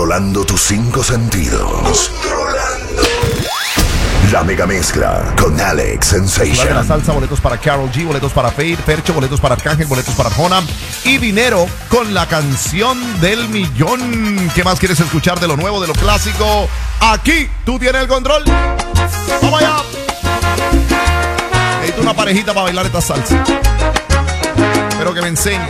Controlando tus 5 sentidos. La mega mezcla con Alex Sensation. De la salsa, boletos para Karol G, boletos para Fade, Fercho, boletos para Arcángel, boletos para Arjona y dinero con la canción del millón. ¿Qué más quieres escuchar de lo nuevo, de lo clásico? Aquí tú tienes el control. ¡Vamos allá! Necesito una parejita para bailar esta salsa. Espero que me enseñe.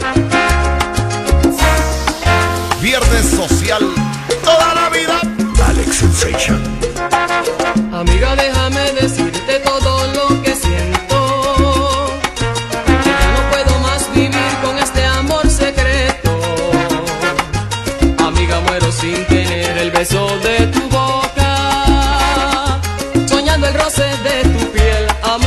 Viernes social, toda la vida. Alex Sensation. Amiga, déjame decirte todo lo que siento. Que ya no puedo más vivir con este amor secreto. Amiga, muero sin tener el beso de tu boca, soñando el roce de tu piel,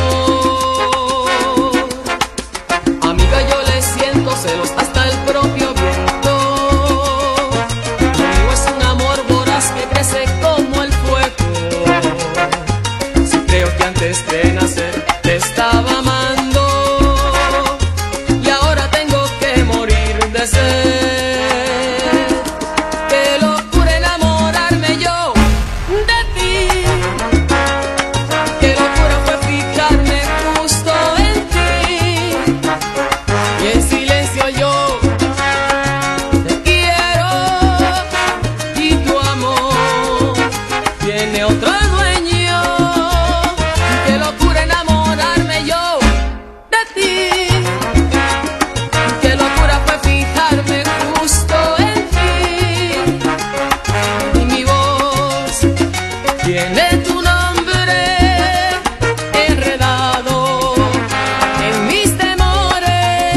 amor. Amiga, yo le siento celos hasta el propio viento. Conmigo es un amor voraz que crece como el fuego. Antes de nacer te estaba amando y ahora tengo que morir de sed. Qué locura enamorarme yo de ti. Qué locura fue fijarme justo en ti. Y en silencio yo te quiero y tu amor tiene otro dueño. Qué locura enamorarme yo de ti. Qué locura fue fijarme justo en ti. Y mi voz tiene tu nombre enredado en mis temores.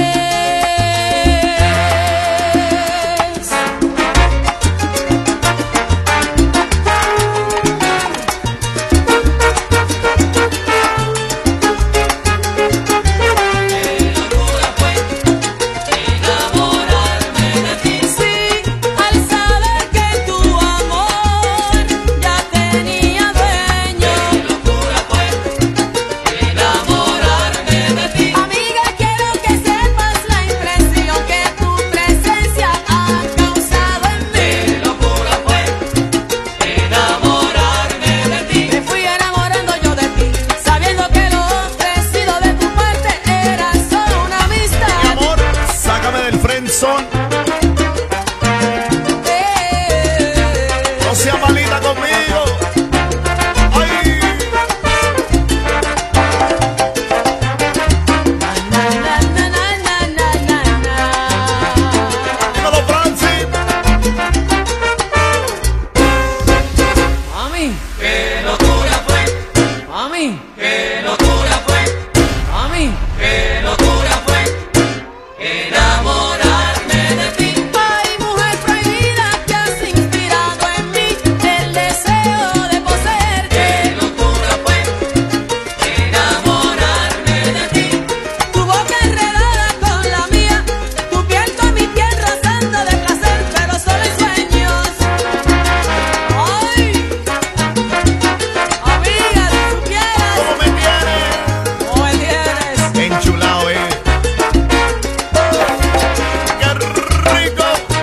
No sea malita conmigo. Ay. Dímelo, Francis. Mami, qué locura fue. Mami, qué locura fue. Mami, qué locura fue enamorarme de ti. Ay, mujer prohibida, que has inspirado en mí el deseo de poseerte. Qué locura fue enamorarme de ti. Tu boca enredada con la mía, tu piel con mi piel rozando de placer, pero solo en sueños. Ay, amiga, si supieras ¿Cómo me tienes? cómo me tienes. Enchulado, ¡Qué rico!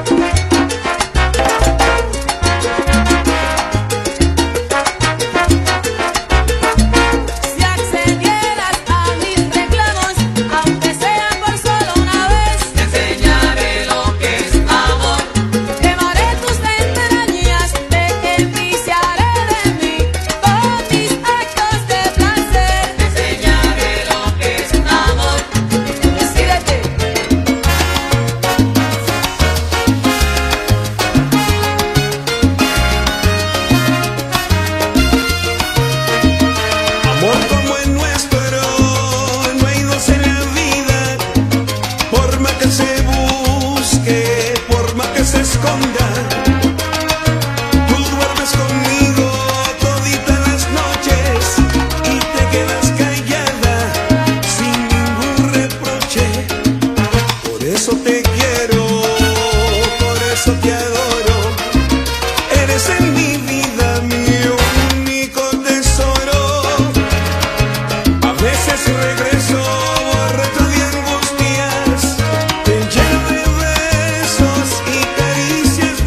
Si accedieras a mis reclamos, aunque sea por solo una vez, te enseñaré lo que es amor. Quemaré tus entrañas, te enviciaré de mí con mis actos de placer. Te enseñaré lo que es amor. Decídete. Amor como el nuestro, no hay dos en la vida. Por más que se busque, por más que se esconda, tú duermes conmigo toditas las noches y te quedas callada sin ningún reproche. Por eso te quiero, por eso te adoro. Eres en mi vida mi único tesoro. A veces regreso borracho de angustias, te lleno de besos y caricias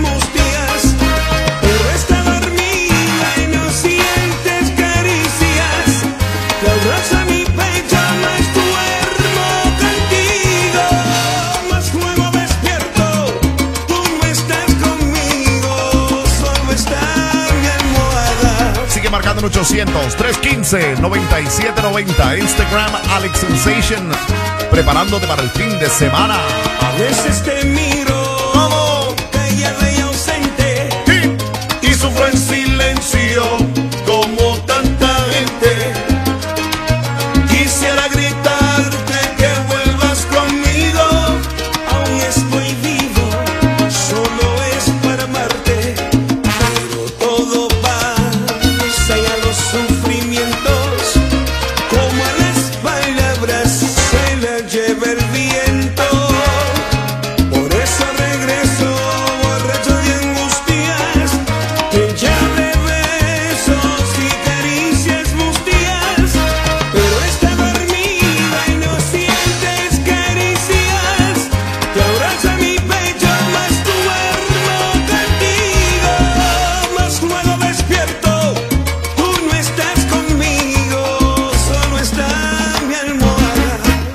Llamando al 800-315-9790. Instagram Alex Sensation. Preparándote para el fin de semana. A veces te miro, ¿Cómo? callada y ausente, Y sufro en silencio como tanta gente. quisiera gritarte que vuelvas conmigo. Aún estoy vivo, solo es para amarte, pero todo pasa y a los sufrimientos, como a las palabras se las lleva el viento. Por eso regreso borracho de angustias, te llame besos y caricias mustias, pero está dormida y no sientes caricias. Te abraza mi pecho, más duermo contigo, más luego despierto, tú no estás conmigo, solo está mi almohada.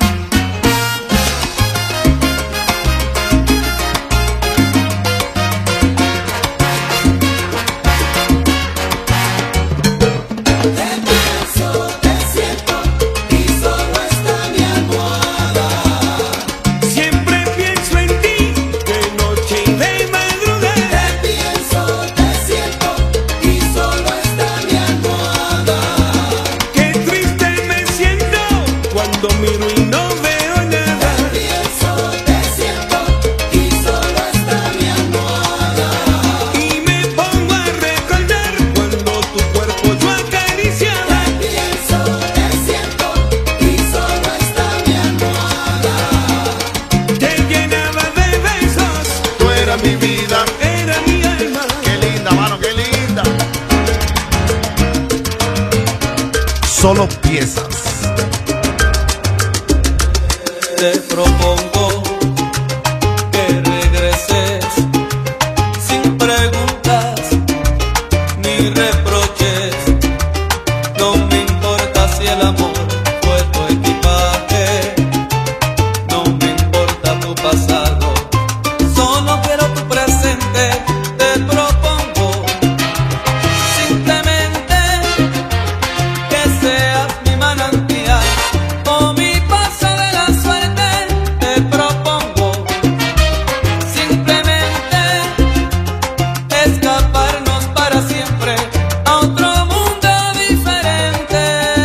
Siempre pienso en ti, de noche y de madrugada. Qué triste me siento cuando miro y no veo nada. Y me pongo a recordar cuando tu cuerpo yo acariciaba. Te llenaba de besos, Tú eras mi vida. era mi alma. Qué linda, mano, qué linda. Solo piezas. Te propongo que regreses sin preguntas ni reproches. No me importa si el amor fue tu equipaje, no me importa tu pasado, solo quiero tu presente. Te propongo simplemente que seas mi manantial o mi paso de la suerte. Te propongo simplemente escaparnos para siempre a otro mundo diferente.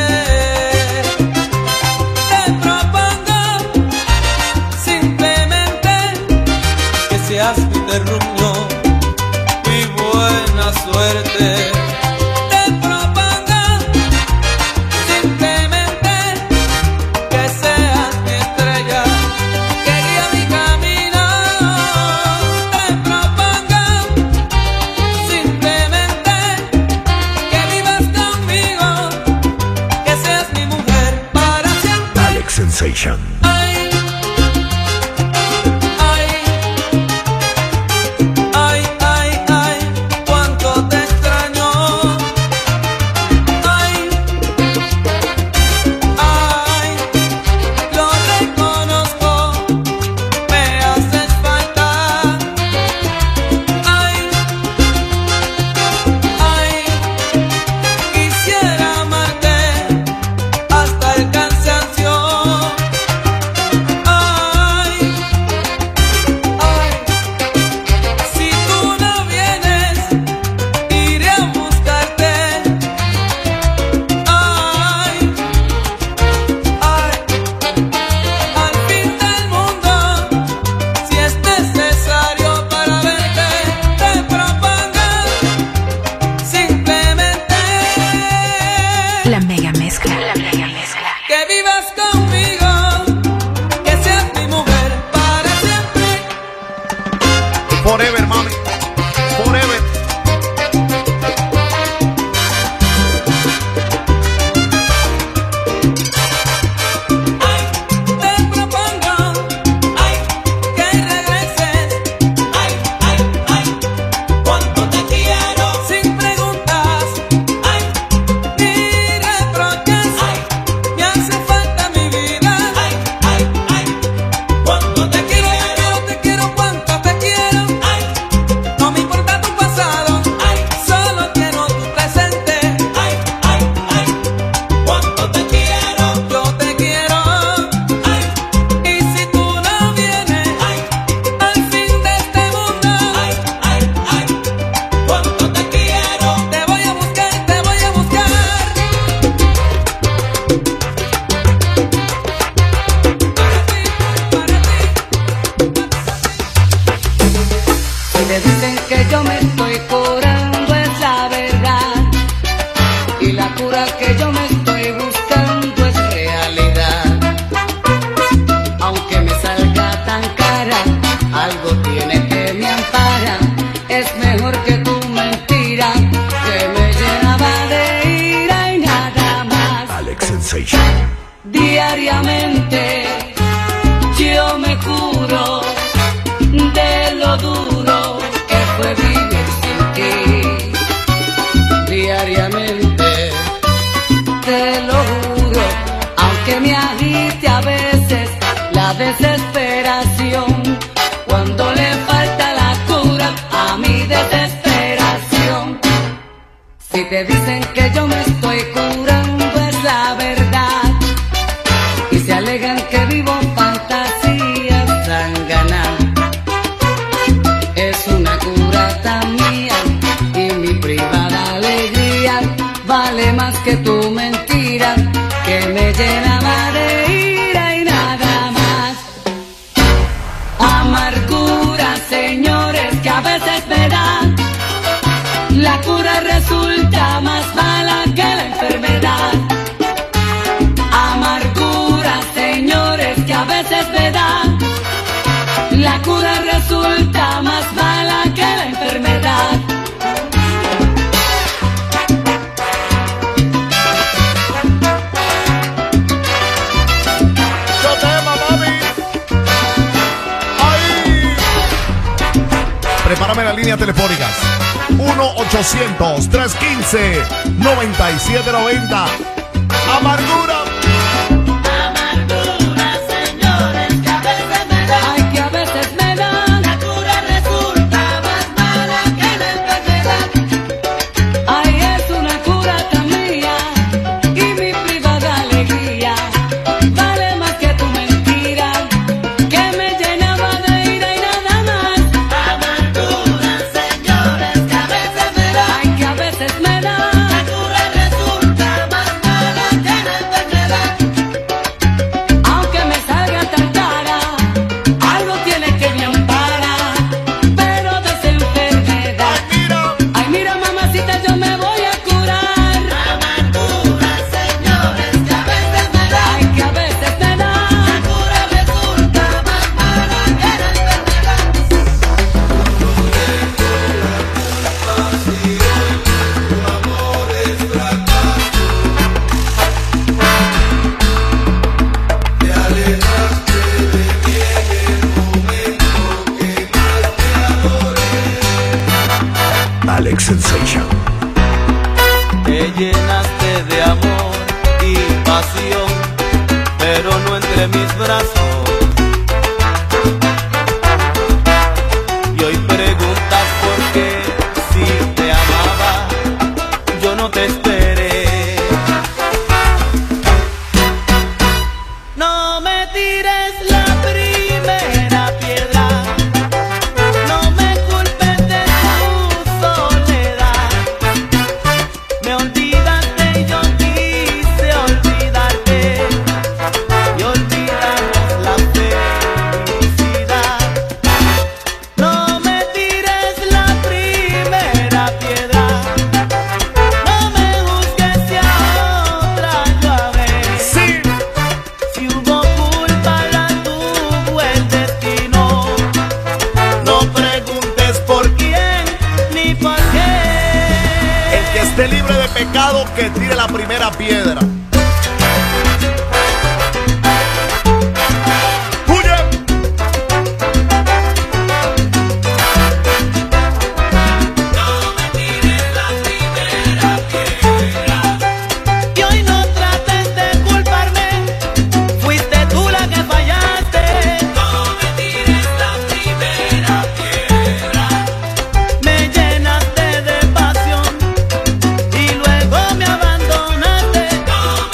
Te propongo simplemente que seas mi terruño, mi buena suerte. Te propongo simplemente que seas mi estrella, que guía mi camino. Te propongo simplemente que vivas conmigo, que seas mi mujer para siempre. Alex Sensation. Ay, ay, ay, ay, ay, cuánto te extraño. dicen que yo me estoy curando es la verdad, y la cura que yo me estoy buscando es realidad. Aunque me salga tan cara, algo tiene que me ampara. Es mejor que tu mentira, que me llenaba de ira y nada más. Alex Sensation. Diariamente yo me curo de lo duro que fue vivir sin ti. Diariamente te lo juro, aunque me agite a veces la desesperación, cuando le falta la cura a mi desesperación. Si te dicen que yo me estoy curando es la verdad, y se alegan que vivo fantasías sanganas. Es una cura tan mía, y mi privada alegría vale más que tu mentira, que me llenaba de ira y nada más. Amargura, señores, que a veces me dan. La cura resulta más mala que la enfermedad. Amargura, señores, que a veces me dan. La cura resulta más mala que la enfermedad. Yo te amo, mami. ¡Ay! Prepárame las líneas telefónicas. 1-800-315-9790. Amargura. Amargura, señores, que a veces me dan. Ay, que a veces me dan. La cura resulta más mala que la enfermedad. Ay, es una cura tan mía, y mi privada alegría vale más que tu mentira, que me llenaba de ira y nada más. Amargura, señores, que a veces me dan. Ay, que a veces me dan. La cura resulta más mala que la enfermedad. Aunque me salga tan cara, algo tiene que me ampara, pero de esa enfermedad. Ay, mira, mamacita, yo me voy a curar. Amargura, señores, que a veces me da. Ay, que a veces me da. La cura resulta más mala que la enfermedad. Alex Sensation. Te llenaste de amor y pasión, pero no entre mis brazos. Y hoy preguntas por qué, si te amaba, yo no te esperé. No me tires la primera piedra, no me culpes de tu soledad. Me olvidaste y yo quise olvidarte, y olvidamos la felicidad. No me tires la primera piedra, no me juzgues si a otra yo amé. Si hubo culpa la tuvo el destino, no preguntes por quién ni por qué. El que esté libre de pecado, que tire la primera piedra. ¡Huye! Y hoy no trates de culparme, fuiste tú la que fallaste. No me tires la primera piedra. Me llenaste de pasión y luego me abandonaste. No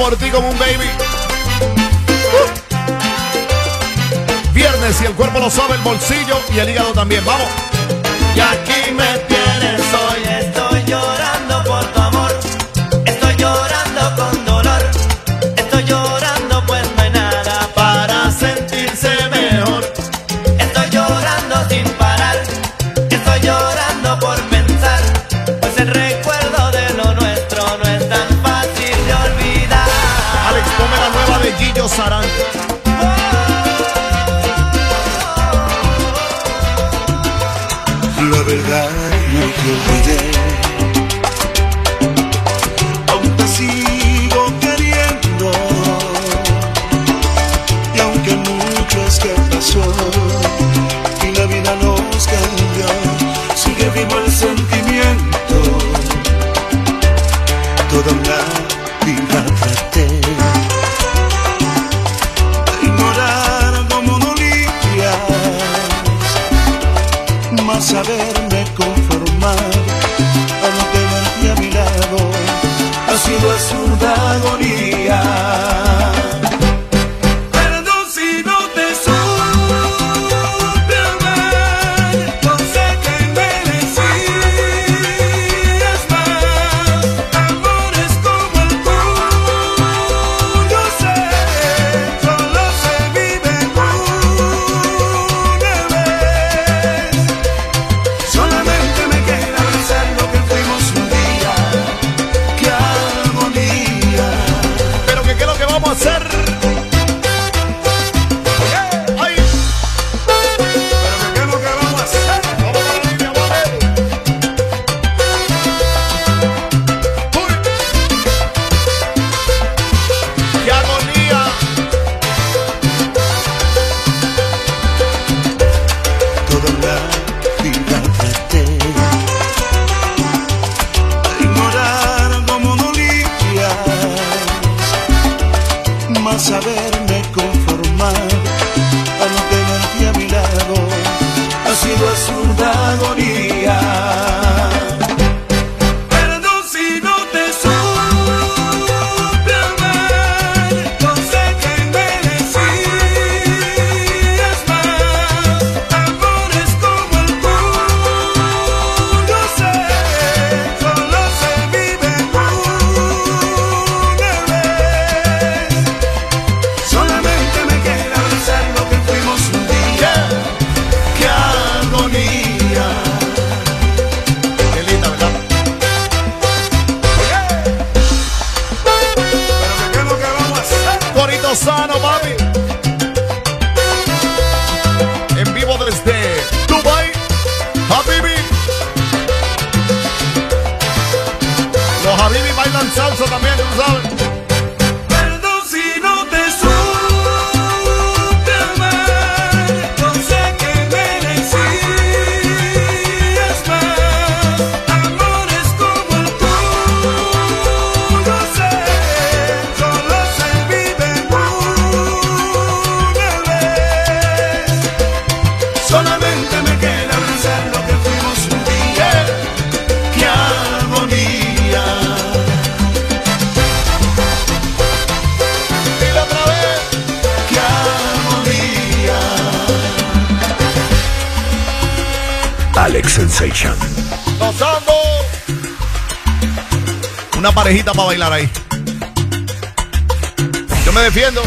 por ti como un baby. Viernes y el cuerpo lo sabe, el bolsillo y el hígado también. Vamos. Y aquí me tienes hoy, estoy llorando por tu amor, estoy llorando con dolor, estoy llorando pues no hay nada para sentirse mejor, estoy llorando sin parar, estoy llorando por pensar, pues el recuerdo de lo nuestro no es tan fácil de olvidar. Alex, ponme la nueva de Gillo Sarán. La verdad no te olvidé, aún te sigo queriendo, y aunque mucho es que pasó y la vida nos cambió, sigue vivo el sentimiento. Toda una vida traté de ignorar cómo dolías, más saberme conformar a no tenerte a mi lado ha sido absurda agonía. Perdón si no te supe amar, no sé que merecías más. Amores como el tuyo solo se viven una vez. Solamente me queda abrazar lo que fuimos un día. ¡Qué agonía! Pero que qué es lo que vamos a hacer. Ay, Pero ¿qué es lo que vamos a hacer? vamos a la línea, vamos. Uy. ¡Qué agonía! Toda la vida traté de ignorar cómo dolías, más saberme conformar a no tenerte a mi lado ha sido absurda agonía. Perdón si no te supe amar, no sé que merecías más. Amores como el tuyo solo se viven una vez. Solamente me queda abrazar lo que fuimos un día. ¡Qué agonía! Qué linda, ¿verdad? Pero ¿qué es lo que vamos a hacer? Corito sano, papi. En vivo desde Dubai, Habibi. Los Habibi bailan salsa también, tú sabes. Perdón si no te supe amar, no sé que merecías más. Amores como el tuyo solo se viven una vez. Solamente me queda abrazar lo que fuimos un día. ¡Qué agonía! Dile otra vez. ¡Qué agonía! Alex Sensation. Gozando. Una parejita para bailar ahí. Yo me defiendo.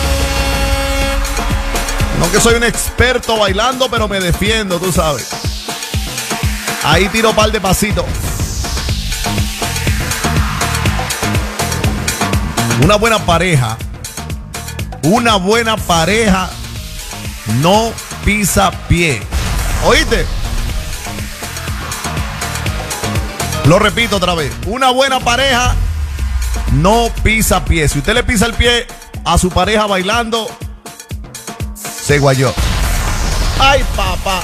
No que soy un experto bailando, pero me defiendo, tú sabes. Ahí tiro par de pasitos. Una buena pareja no pisa pie. ¿Oíste? Lo repito otra vez. Una buena pareja no pisa pie. Si usted le pisa el pie a su pareja bailando, se guayó. ¡Ay, papá!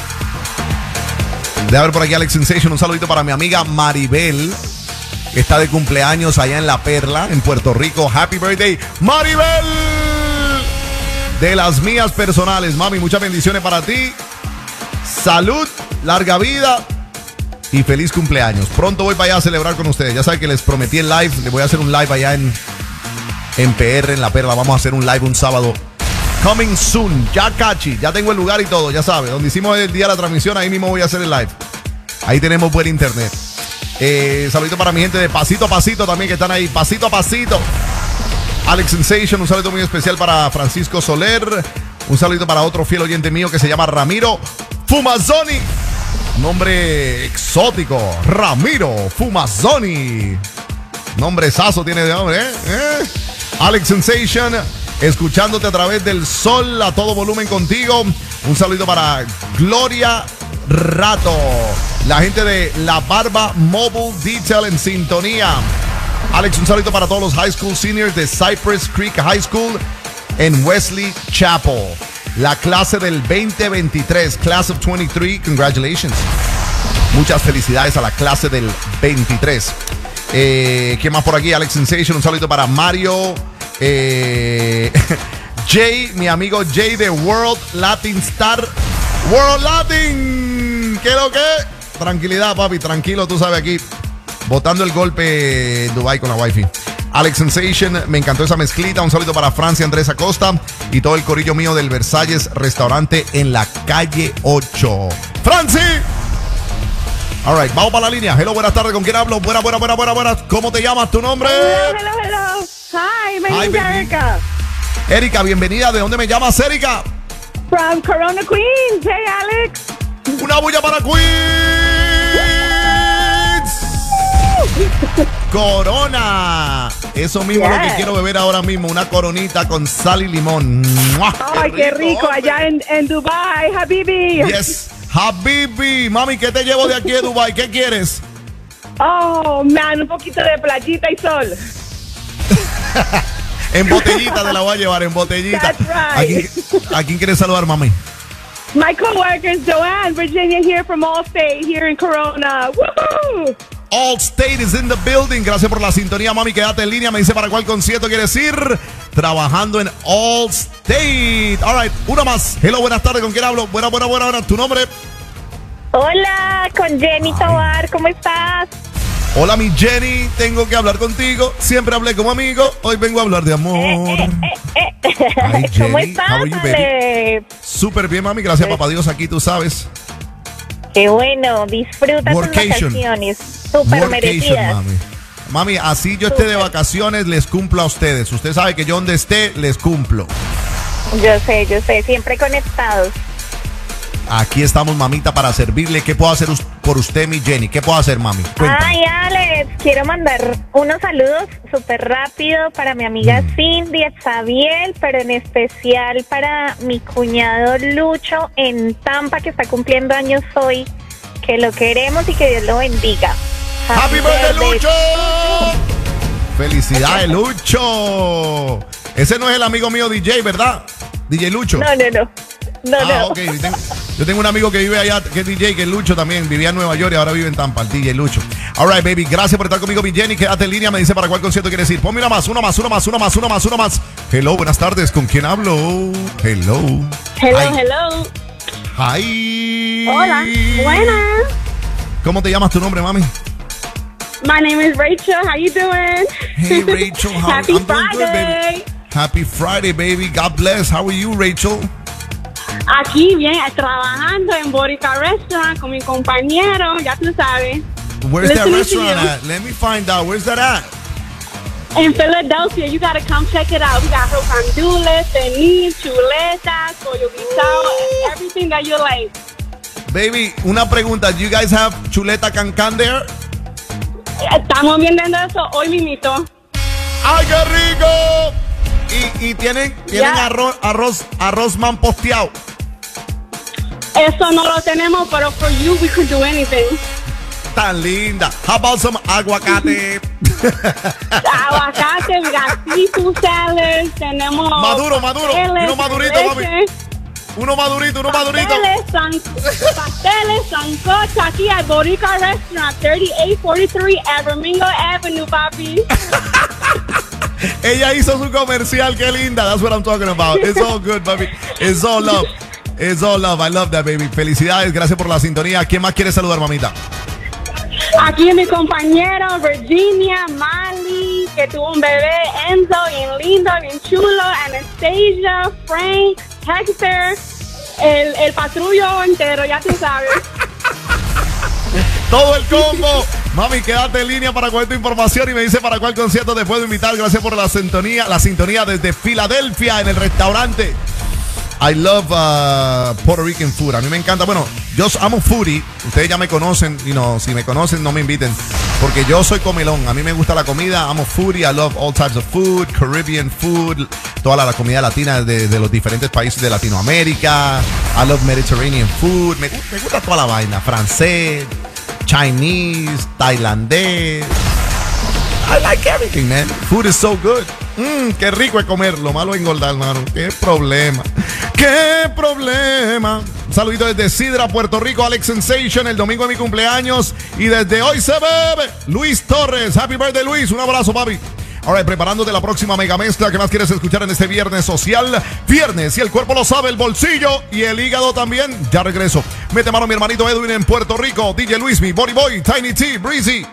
Déjame ver por aquí Alex Sensation. Un saludito para mi amiga Maribel, que está de cumpleaños allá en La Perla, en Puerto Rico. Happy birthday, Maribel. De las mías personales, mami, muchas bendiciones para ti. Salud, larga vida y feliz cumpleaños. Pronto voy para allá a celebrar con ustedes. Ya saben que les prometí el live. Les voy a hacer un live allá en PR, en La Perla. Vamos a hacer un live un sábado. Coming soon, ya cachi, ya tengo el lugar y todo, ya sabes. Donde hicimos el día de la transmisión, ahí mismo voy a hacer el live. Ahí tenemos buen internet. Saludito para mi gente de Pasito a Pasito también que están ahí. Pasito a Pasito. Alex Sensation, un saludo muy especial para Francisco Soler. Un saludito para otro fiel oyente mío que se llama Ramiro Fumazzoni. Nombre exótico, Ramiro Fumazzoni. Nombre sazo tiene de hombre, Alex Sensation, escuchándote a través del sol a todo volumen contigo. Un saludo para Gloria Rato, la gente de La Barba Mobile Detail en sintonía. Alex, un saludo para todos los high school seniors de Cypress Creek High School en Wesley Chapel. La clase del 2023, Class of 23, congratulations. Muchas felicidades a la clase del 23. ¿Quién más por aquí? Alex Sensation, un saludo para Mario. Jay, mi amigo Jay de World Latin Star. World Latin. ¿Qué es lo que? Tranquilidad, papi, tranquilo, tú sabes aquí. Botando el golpe en Dubai con la wifi. Alex Sensation, me encantó esa mezclita. Un saludo para Francia Andrés Acosta y todo el corillo mío del Versalles Restaurante en la calle 8. ¡Franci! All right, vamos para la línea. Hello, buenas tardes. ¿Con quién hablo? Buenas. ¿Cómo te llamas? ¿Tu nombre? Hello. Hi, my name is Erica. Erika, bienvenida. ¿De dónde me llamas, Erika? From Corona, Queens. Hey, Alex. Una bulla para Queens. Corona. Eso mismo es lo que quiero beber ahora mismo. Una coronita con sal y limón. ¡Mua! Ay, qué rico. Hombre. Allá en Dubai, Habibi. Yes, Habibi. Mami, ¿qué te llevo de aquí de Dubai? ¿Qué quieres? Oh, man, un poquito de playita y sol. En botellita te la voy a llevar, en botellita. That's right. ¿A quién quieres saludar, mami? My coworkers, Joanne, Virginia, here from Allstate, here in Corona. Woohoo! Allstate is in the building. Gracias por la sintonía, mami. Quédate en línea. Me dice para cuál concierto quieres ir. Trabajando en Allstate. All right, una más. Hello, buenas tardes. ¿Con quién hablo? Buena. ¿Tu nombre? Hola, con Jenny Tobar, ¿cómo estás? Hola, mi Jenny. Tengo que hablar contigo. Siempre hablé como amigo. Hoy vengo a hablar de amor. Ay, ¿Cómo Jenny, estás, how are you, baby? Ale? Súper bien, mami. Gracias, papá Dios. Aquí tú sabes. Qué bueno, disfruta tus Workation. vacaciones, súper Workation, merecidas. mami. Mami, así yo esté de vacaciones, les cumplo a ustedes. Usted sabe que yo donde esté, les cumplo. Yo sé, siempre conectados. Aquí estamos, mamita, para servirle. ¿Qué puedo hacer por usted, mi Jenny? ¿Qué puedo hacer, mami? Cuéntame. Ay, Alex, quiero mandar unos saludos súper rápido para mi amiga Cindy, Xavier, pero en especial para mi cuñado Lucho en Tampa, que está cumpliendo años hoy. Que lo queremos y que Dios lo bendiga. ¡Happy birthday, Lucho! ¡Felicidades, Lucho! Ese no es el amigo mío DJ, ¿verdad? DJ Lucho. No. Ok. Yo tengo un amigo que vive allá, que es DJ, que es Lucho también. Vivía en Nueva York y ahora vive en Tampa, el DJ Lucho. All right, baby. Gracias por estar conmigo, mi Jenny. Quédate en línea. Me dice para cuál concierto quieres ir. Ponme una más. Hello, buenas tardes. ¿Con quién hablo? Hello. Hello. Hi. Hola. Buenas. ¿Cómo te llamas tu nombre, mami? My name is Rachel. How you doing? Hey, Rachel. Happy I'm doing good, Friday. baby. Happy Friday, baby. God bless. How are you, Rachel? Aquí bien, trabajando en Borica Restaurant con mi compañero, ya tú sabes. Where's that Listening to restaurant you. at? Let me find out. Where's that at? In Philadelphia, you gotta come check it out. We got rocandules, pernil, chuletas, pollo guisado, everything that you like. Baby, una pregunta. Do you guys have chuleta cancan there? Estamos vendiendo eso hoy mismito. ¡Ay, qué rico! Y tienen Ya. arroz mamposteado. Eso no lo tenemos, pero for you we could do anything. Tan linda. How about some aguacate? Aguacate, we got seafood salads, tenemos Maduro. pasteles, Uno madurito, mami. leche, Uno madurito. pasteles, sancocho aquí at Borica Restaurant, 3843 Avermingo Avenue, papi. Ella hizo su comercial, qué linda. That's what I'm talking about. It's all good, baby. It's all love. It's all love. I love that, baby. Felicidades, gracias por la sintonía. ¿Quién más quiere saludar, mamita? Aquí mi compañero Virginia, Mali, que tuvo un bebé, Enzo, bien lindo, bien chulo, Anastasia, Frank, Hector, el patrullo entero, ya tú sabes. Todo el combo. Mami, quédate en línea para coger tu información y me dice para cuál concierto te puedo invitar. Gracias por la sintonía desde Filadelfia en el restaurante. I love Puerto Rican food. A mí me encanta. Bueno, yo amo foodie. Ustedes ya me conocen. Si me conocen, no me inviten. Porque yo soy comelón. A mí me gusta la comida. Amo foodie. I love all types of food. Caribbean food. Toda la comida latina de los diferentes países de Latinoamérica. I love Mediterranean food. Me gusta toda la vaina. Francés, Chinese, tailandés. I like everything, man. Food is so good. Qué rico es comer. Lo malo es engordar, hermano. Qué problema. ¡Qué problema! Un saludito desde Sidra, Puerto Rico, Alex Sensation. El domingo de mi cumpleaños. Y desde hoy se bebe. Luis Torres. Happy birthday, Luis. Un abrazo, papi. Ahora, preparándote la próxima mega mezcla. ¿Qué más quieres escuchar en este viernes social? Viernes, y el cuerpo lo sabe, el bolsillo y el hígado también. Ya regreso. Mete mano mi hermanito Edwin en Puerto Rico. DJ Luis, mi Body Boy, Tiny T, Breezy.